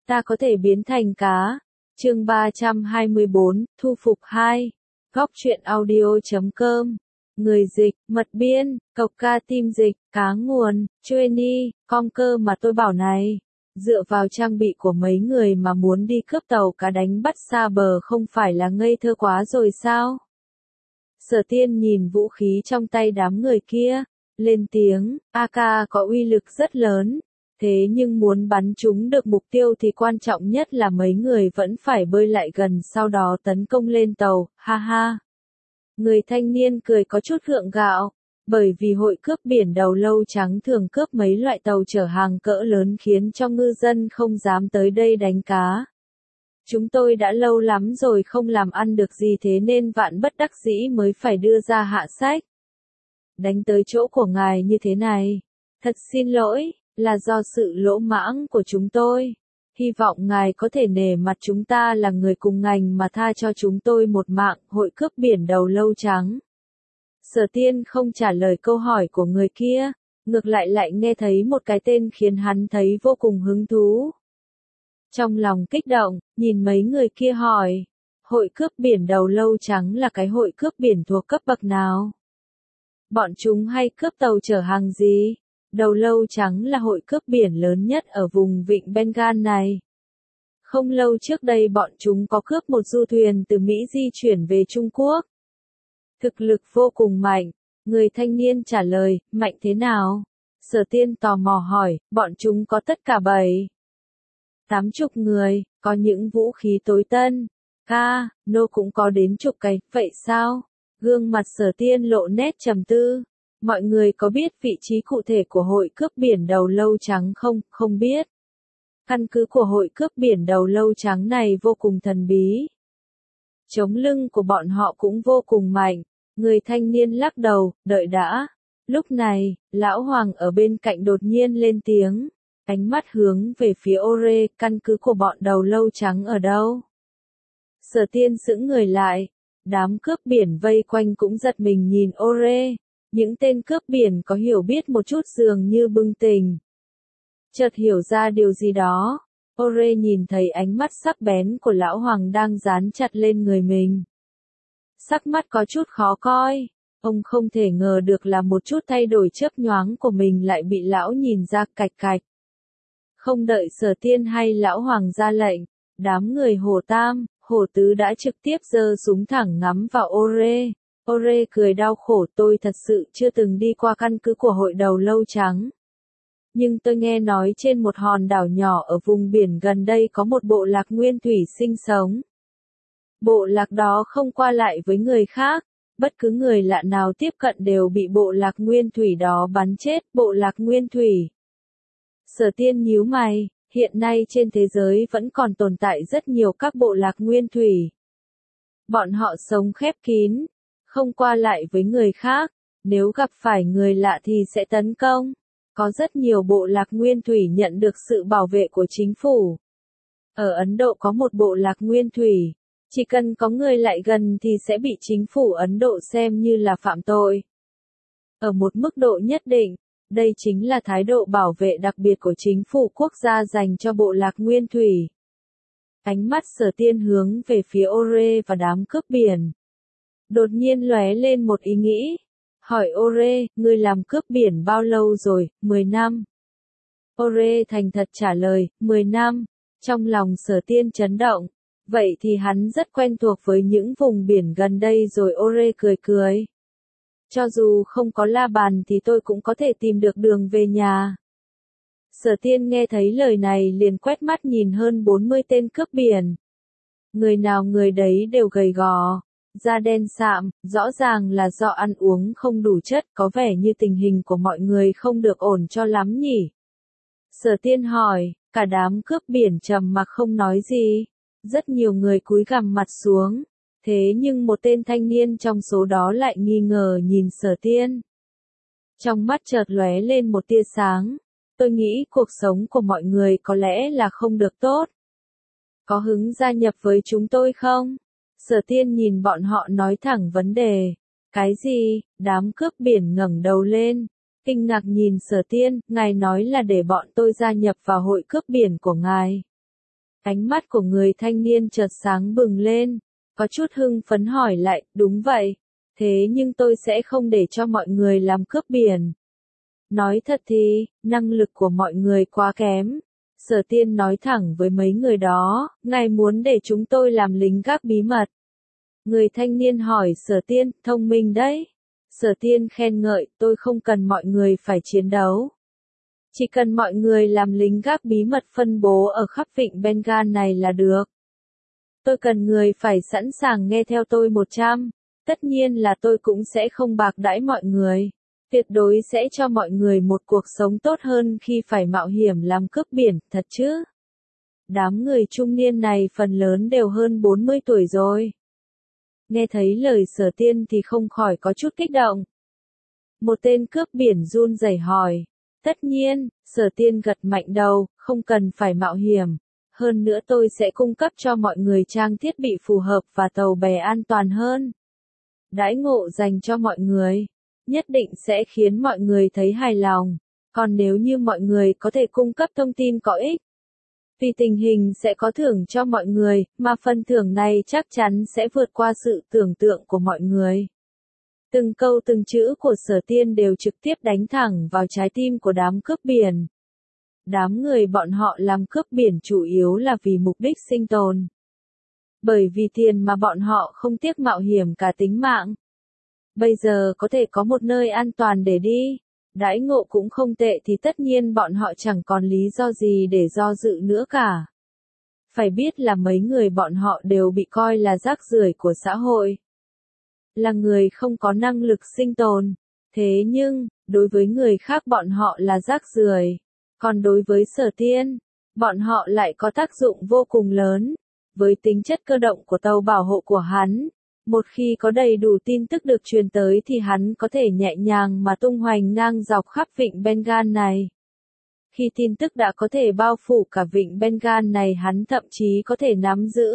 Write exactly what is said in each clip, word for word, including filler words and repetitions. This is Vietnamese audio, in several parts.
ta có thể biến thành cá. Chương ba trăm hai mươi bốn, thu phục hai. Góc truyện audio chấm com. Người dịch, mật biên, cộc ca tim dịch, cá nguồn, Chueni, com cơ mà tôi bảo này. Dựa vào trang bị của mấy người mà muốn đi cướp tàu cá đánh bắt xa bờ không phải là ngây thơ quá rồi sao? Sở Tiên nhìn vũ khí trong tay đám người kia, lên tiếng, a ca có uy lực rất lớn. Thế nhưng muốn bắn trúng được mục tiêu thì quan trọng nhất là mấy người vẫn phải bơi lại gần sau đó tấn công lên tàu, ha ha. Người thanh niên cười có chút gượng gạo, bởi vì hội cướp biển đầu lâu trắng thường cướp mấy loại tàu chở hàng cỡ lớn khiến cho ngư dân không dám tới đây đánh cá. Chúng tôi đã lâu lắm rồi không làm ăn được gì thế nên vạn bất đắc dĩ mới phải đưa ra hạ sách. Đánh tới chỗ của ngài như thế này. Thật xin lỗi, là do sự lỗ mãng của chúng tôi. Hy vọng ngài có thể nể mặt chúng ta là người cùng ngành mà tha cho chúng tôi một mạng, hội cướp biển đầu lâu trắng. Sở Tiên không trả lời câu hỏi của người kia, ngược lại lại nghe thấy một cái tên khiến hắn thấy vô cùng hứng thú. Trong lòng kích động, nhìn mấy người kia hỏi, hội cướp biển đầu lâu trắng là cái hội cướp biển thuộc cấp bậc nào? Bọn chúng hay cướp tàu chở hàng gì? Đầu lâu trắng là hội cướp biển lớn nhất ở vùng vịnh Bengal này. Không lâu trước đây bọn chúng có cướp một du thuyền từ Mỹ di chuyển về Trung Quốc. Thực lực vô cùng mạnh. Người thanh niên trả lời, mạnh thế nào? Sở Tiên tò mò hỏi, bọn chúng có tất cả bảy. Tám chục người, có những vũ khí tối tân. Ca, nô cũng có đến chục cái, vậy sao? Gương mặt Sở Tiên lộ nét trầm tư. Mọi người có biết vị trí cụ thể của hội cướp biển đầu lâu trắng không? Không biết. Căn cứ của hội cướp biển đầu lâu trắng này vô cùng thần bí. Chống lưng của bọn họ cũng vô cùng mạnh. Người thanh niên lắc đầu, đợi đã. Lúc này, lão hoàng ở bên cạnh đột nhiên lên tiếng. Ánh mắt hướng về phía Ore, căn cứ của bọn đầu lâu trắng ở đâu? Sở Tiên sững người lại. Đám cướp biển vây quanh cũng giật mình nhìn Ore. Những tên cướp biển có hiểu biết một chút dường như bừng tỉnh. Chợt hiểu ra điều gì đó. Ore nhìn thấy ánh mắt sắc bén của lão hoàng đang dán chặt lên người mình. Sắc mắt có chút khó coi. Ông không thể ngờ được là một chút thay đổi chớp nhoáng của mình lại bị lão nhìn ra cạch cạch. Không đợi Sở Tiên hay lão hoàng ra lệnh, đám người Hồ Tam, Hồ Tứ đã trực tiếp giơ súng thẳng ngắm vào Ore. Ore cười đau khổ, tôi thật sự chưa từng đi qua căn cứ của hội đầu lâu trắng. Nhưng tôi nghe nói trên một hòn đảo nhỏ ở vùng biển gần đây có một bộ lạc nguyên thủy sinh sống. Bộ lạc đó không qua lại với người khác, bất cứ người lạ nào tiếp cận đều bị bộ lạc nguyên thủy đó bắn chết, bộ lạc nguyên thủy. Sở Tiên nhíu mày, hiện nay trên thế giới vẫn còn tồn tại rất nhiều các bộ lạc nguyên thủy. Bọn họ sống khép kín, không qua lại với người khác, nếu gặp phải người lạ thì sẽ tấn công. Có rất nhiều bộ lạc nguyên thủy nhận được sự bảo vệ của chính phủ. Ở Ấn Độ có một bộ lạc nguyên thủy, chỉ cần có người lại gần thì sẽ bị chính phủ Ấn Độ xem như là phạm tội. Ở một mức độ nhất định, đây chính là thái độ bảo vệ đặc biệt của chính phủ quốc gia dành cho bộ lạc nguyên thủy. Ánh mắt Sở Tiên hướng về phía Ore và đám cướp biển. Đột nhiên lóe lên một ý nghĩ. Hỏi Ore, ngươi làm cướp biển bao lâu rồi? mười năm. Ore thành thật trả lời, mười năm. Trong lòng Sở Tiên chấn động. Vậy thì hắn rất quen thuộc với những vùng biển gần đây rồi. Ore cười cười. Cho dù không có la bàn thì tôi cũng có thể tìm được đường về nhà. Sở Tiên nghe thấy lời này liền quét mắt nhìn hơn bốn mươi tên cướp biển. Người nào người đấy đều gầy gò, da đen sạm, rõ ràng là do ăn uống không đủ chất, có vẻ như tình hình của mọi người không được ổn cho lắm nhỉ. Sở Tiên hỏi, cả đám cướp biển trầm mặc không nói gì. Rất nhiều người cúi gằm mặt xuống. Thế nhưng một tên thanh niên trong số đó lại nghi ngờ nhìn Sở Tiên. Trong mắt chợt lóe lên một tia sáng. Tôi nghĩ cuộc sống của mọi người có lẽ là không được tốt. Có hứng gia nhập với chúng tôi không? Sở Tiên nhìn bọn họ nói thẳng vấn đề. Cái gì? Đám cướp biển ngẩng đầu lên. Kinh ngạc nhìn Sở Tiên, ngài nói là để bọn tôi gia nhập vào hội cướp biển của ngài. Ánh mắt của người thanh niên chợt sáng bừng lên, có chút hưng phấn hỏi lại, đúng vậy, thế nhưng tôi sẽ không để cho mọi người làm cướp biển. Nói thật thì, năng lực của mọi người quá kém. Sở Tiên nói thẳng với mấy người đó, ngài muốn để chúng tôi làm lính gác bí mật. Người thanh niên hỏi Sở Tiên, thông minh đấy. Sở Tiên khen ngợi, tôi không cần mọi người phải chiến đấu. Chỉ cần mọi người làm lính gác bí mật phân bố ở khắp vịnh Bengal này là được. Tôi cần người phải sẵn sàng nghe theo tôi một trăm. Tất nhiên là tôi cũng sẽ không bạc đãi mọi người. Tuyệt đối sẽ cho mọi người một cuộc sống tốt hơn khi phải mạo hiểm làm cướp biển, thật chứ? Đám người trung niên này phần lớn đều hơn bốn mươi tuổi rồi. Nghe thấy lời Sở Tiên thì không khỏi có chút kích động. Một tên cướp biển run rẩy hỏi. Tất nhiên, Sở Tiên gật mạnh đầu, không cần phải mạo hiểm. Hơn nữa tôi sẽ cung cấp cho mọi người trang thiết bị phù hợp và tàu bè an toàn hơn. Đãi ngộ dành cho mọi người, nhất định sẽ khiến mọi người thấy hài lòng. Còn nếu như mọi người có thể cung cấp thông tin có ích, vì tình hình sẽ có thưởng cho mọi người, mà phần thưởng này chắc chắn sẽ vượt qua sự tưởng tượng của mọi người. Từng câu từng chữ của Sở Tiên đều trực tiếp đánh thẳng vào trái tim của đám cướp biển. Đám người bọn họ làm cướp biển chủ yếu là vì mục đích sinh tồn. Bởi vì tiền mà bọn họ không tiếc mạo hiểm cả tính mạng. Bây giờ có thể có một nơi an toàn để đi, đãi ngộ cũng không tệ thì tất nhiên bọn họ chẳng còn lý do gì để do dự nữa cả. Phải biết là mấy người bọn họ đều bị coi là rác rưởi của xã hội. Là người không có năng lực sinh tồn. Thế nhưng, đối với người khác bọn họ là rác rưởi. Còn đối với Sở Tiên, bọn họ lại có tác dụng vô cùng lớn. Với tính chất cơ động của tàu bảo hộ của hắn, một khi có đầy đủ tin tức được truyền tới thì hắn có thể nhẹ nhàng mà tung hoành ngang dọc khắp vịnh Bengal này. Khi tin tức đã có thể bao phủ cả vịnh Bengal này, hắn thậm chí có thể nắm giữ,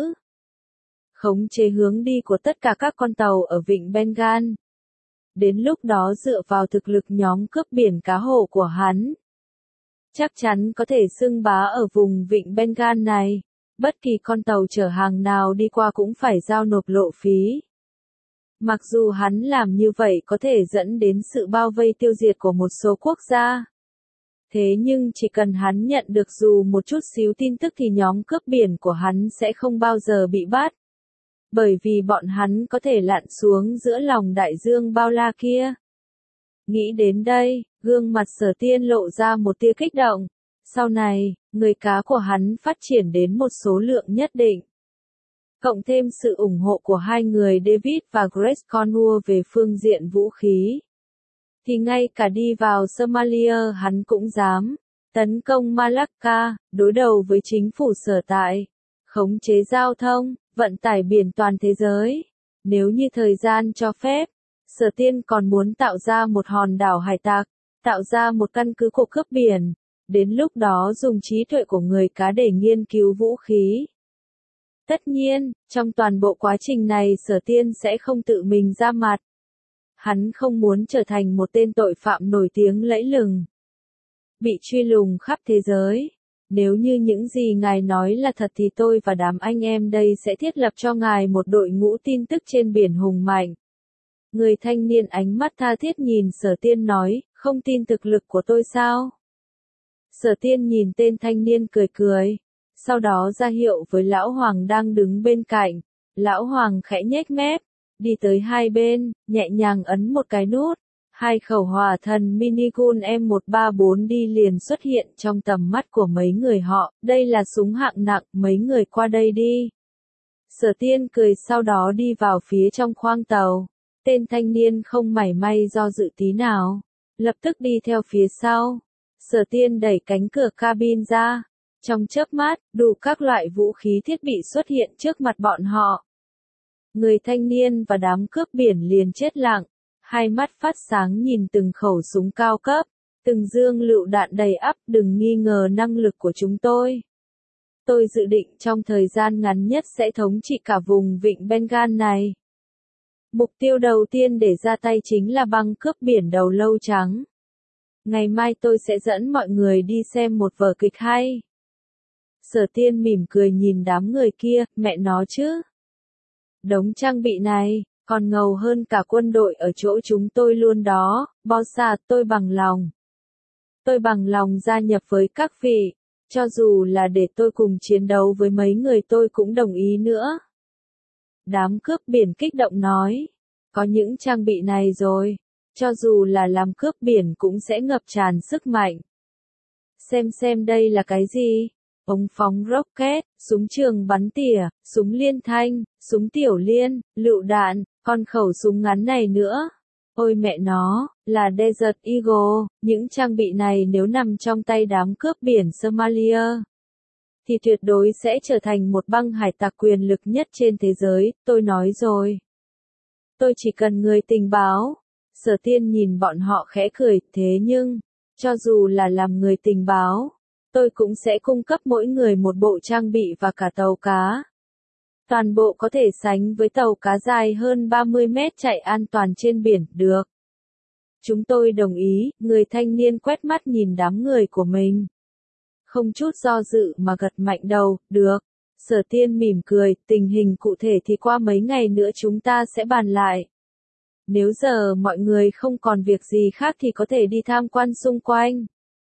khống chế hướng đi của tất cả các con tàu ở vịnh Bengal. Đến lúc đó dựa vào thực lực nhóm cướp biển cá hổ của hắn, chắc chắn có thể xưng bá ở vùng vịnh Bengal này. Bất kỳ con tàu chở hàng nào đi qua cũng phải giao nộp lộ phí. Mặc dù hắn làm như vậy có thể dẫn đến sự bao vây tiêu diệt của một số quốc gia. Thế nhưng chỉ cần hắn nhận được dù một chút xíu tin tức thì nhóm cướp biển của hắn sẽ không bao giờ bị bắt. Bởi vì bọn hắn có thể lặn xuống giữa lòng đại dương bao la kia. Nghĩ đến đây, gương mặt Sở Tiên lộ ra một tia kích động. Sau này, người cá của hắn phát triển đến một số lượng nhất định. Cộng thêm sự ủng hộ của hai người David và Grace Cornwall về phương diện vũ khí, thì ngay cả đi vào Somalia hắn cũng dám tấn công Malacca, đối đầu với chính phủ sở tại, khống chế giao thông, vận tải biển toàn thế giới. Nếu như thời gian cho phép, Sở Tiên còn muốn tạo ra một hòn đảo hải tặc, tạo ra một căn cứ của cướp biển. Đến lúc đó dùng trí tuệ của người cá để nghiên cứu vũ khí. Tất nhiên, trong toàn bộ quá trình này Sở Tiên sẽ không tự mình ra mặt. Hắn không muốn trở thành một tên tội phạm nổi tiếng lẫy lừng, bị truy lùng khắp thế giới. Nếu như những gì ngài nói là thật thì tôi và đám anh em đây sẽ thiết lập cho ngài một đội ngũ tin tức trên biển hùng mạnh. Người thanh niên ánh mắt tha thiết nhìn Sở Tiên nói, không tin thực lực của tôi sao? Sở Tiên nhìn tên thanh niên cười cười, sau đó ra hiệu với Lão Hoàng đang đứng bên cạnh. Lão Hoàng khẽ nhếch mép, đi tới hai bên, nhẹ nhàng ấn một cái nút. Hai khẩu hỏa thần minigun M một ba bốn đi liền xuất hiện trong tầm mắt của mấy người họ. Đây là súng hạng nặng, mấy người qua đây đi. Sở Tiên cười sau đó đi vào phía trong khoang tàu. Tên thanh niên không mảy may do dự tí nào, lập tức đi theo phía sau. Sở Tiên đẩy cánh cửa cabin ra. Trong chớp mắt, đủ các loại vũ khí thiết bị xuất hiện trước mặt bọn họ. Người thanh niên và đám cướp biển liền chết lặng, hai mắt phát sáng nhìn từng khẩu súng cao cấp, từng dương lựu đạn đầy ắp. Đừng nghi ngờ năng lực của chúng tôi. Tôi dự định trong thời gian ngắn nhất sẽ thống trị cả vùng vịnh Bengal này. Mục tiêu đầu tiên để ra tay chính là băng cướp biển đầu lâu trắng. Ngày mai tôi sẽ dẫn mọi người đi xem một vở kịch hay. Sở Tiên mỉm cười nhìn đám người kia, mẹ nó chứ. Đống trang bị này, còn ngầu hơn cả quân đội ở chỗ chúng tôi luôn đó, boss à, tôi bằng lòng. Tôi bằng lòng gia nhập với các vị, cho dù là để tôi cùng chiến đấu với mấy người tôi cũng đồng ý nữa. Đám cướp biển kích động nói, có những trang bị này rồi, cho dù là làm cướp biển cũng sẽ ngập tràn sức mạnh. Xem xem đây là cái gì? Ống phóng rocket, súng trường bắn tỉa, súng liên thanh, súng tiểu liên, lựu đạn, còn khẩu súng ngắn này nữa. Ôi mẹ nó, là Desert Eagle, những trang bị này nếu nằm trong tay đám cướp biển Somalia, thì tuyệt đối sẽ trở thành một băng hải tặc quyền lực nhất trên thế giới, tôi nói rồi. Tôi chỉ cần người tình báo. Sở Tiên nhìn bọn họ khẽ cười, thế nhưng, cho dù là làm người tình báo, tôi cũng sẽ cung cấp mỗi người một bộ trang bị và cả tàu cá. Toàn bộ có thể sánh với tàu cá dài hơn ba mươi mét chạy an toàn trên biển, được. Chúng tôi đồng ý, người thanh niên quét mắt nhìn đám người của mình. Không chút do dự mà gật mạnh đầu, được. Sở Tiên mỉm cười, tình hình cụ thể thì qua mấy ngày nữa chúng ta sẽ bàn lại. Nếu giờ mọi người không còn việc gì khác thì có thể đi tham quan xung quanh.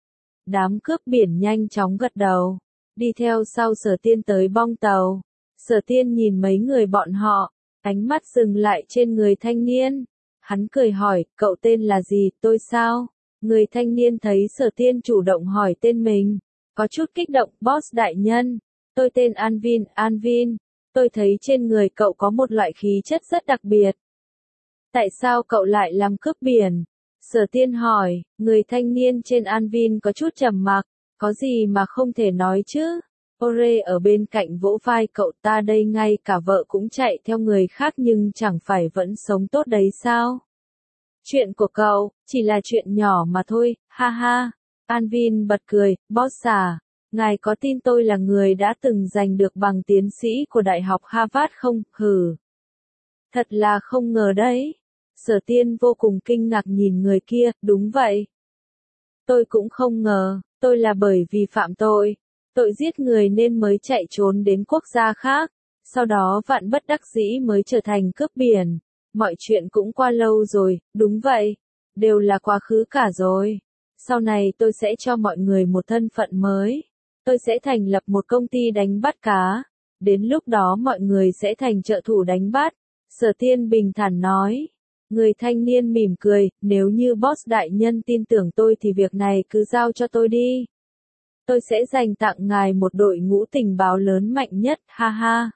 Đám cướp biển nhanh chóng gật đầu, đi theo sau Sở Tiên tới bong tàu. Sở Tiên nhìn mấy người bọn họ, ánh mắt dừng lại trên người thanh niên. Hắn cười hỏi, cậu tên là gì, tôi sao? Người thanh niên thấy Sở Tiên chủ động hỏi tên mình, có chút kích động, boss đại nhân. Tôi tên Anvin, Anvin. Tôi thấy trên người cậu có một loại khí chất rất đặc biệt. Tại sao cậu lại làm cướp biển? Sở Tiên hỏi, người thanh niên trên Anvin có chút trầm mặc, có gì mà không thể nói chứ? Ore ở bên cạnh vỗ vai cậu, ta đây ngay cả vợ cũng chạy theo người khác nhưng chẳng phải vẫn sống tốt đấy sao? Chuyện của cậu, chỉ là chuyện nhỏ mà thôi, ha ha. Anvin bật cười, boss à, ngài có tin tôi là người đã từng giành được bằng tiến sĩ của Đại học Harvard không? Hừ. Thật là không ngờ đấy. Sở Tiên vô cùng kinh ngạc nhìn người kia, đúng vậy. Tôi cũng không ngờ, tôi là bởi vì phạm tội. Tội giết người nên mới chạy trốn đến quốc gia khác, sau đó vạn bất đắc dĩ mới trở thành cướp biển. Mọi chuyện cũng qua lâu rồi, đúng vậy, đều là quá khứ cả rồi. Sau này tôi sẽ cho mọi người một thân phận mới. Tôi sẽ thành lập một công ty đánh bắt cá. Đến lúc đó mọi người sẽ thành trợ thủ đánh bắt. Sở Tiên bình thản nói. Người thanh niên mỉm cười, nếu như boss đại nhân tin tưởng tôi thì việc này cứ giao cho tôi đi. Tôi sẽ dành tặng ngài một đội ngũ tình báo lớn mạnh nhất, ha ha.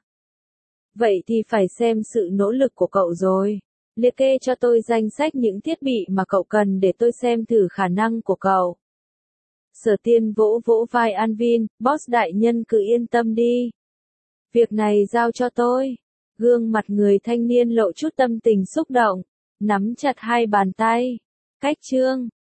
Vậy thì phải xem sự nỗ lực của cậu rồi. Liệt kê cho tôi danh sách những thiết bị mà cậu cần để tôi xem thử khả năng của cậu. Sở Tiên vỗ vỗ vai Anvin, boss đại nhân cứ yên tâm đi. Việc này giao cho tôi. Gương mặt người thanh niên lộ chút tâm tình xúc động, nắm chặt hai bàn tay. Cách chương